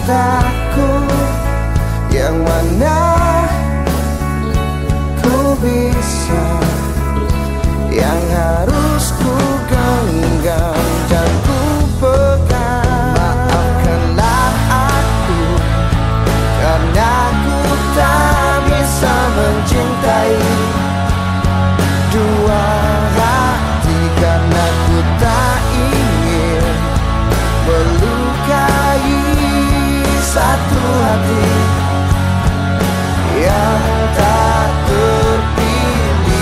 cintaku, yang mana ku bisa, yang harus ku genggam dan ku pegang. Maafkanlah aku karena ku tak bisa mencintai dua hati, karena ku tak ingin melukai satu hati yang tak terpilih.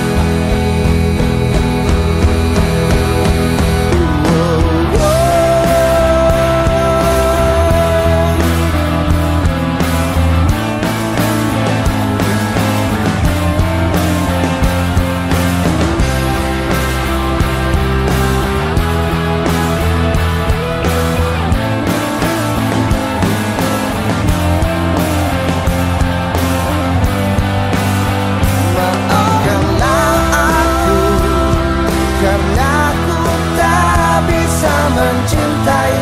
Mencintai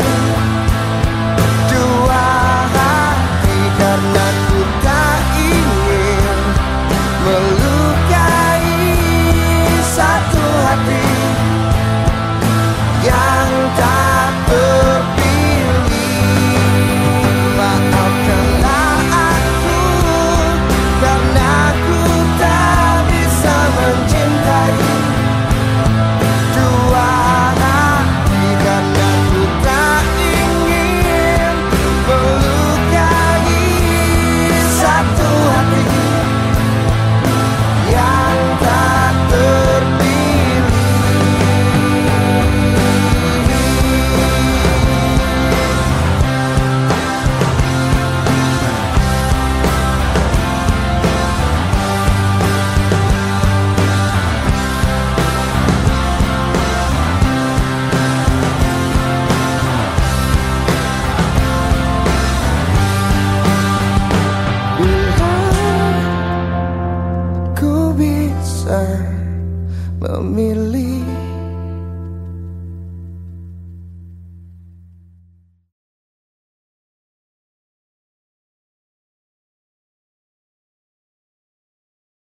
dua hati, karena ku tak ingin melukai satu hati yang tak terpilih. Maafkanlah aku karena ku tak bisa mencintai dua hati, karena ku tak ingin melukai satu hati yang tak terpilih. Ku bisa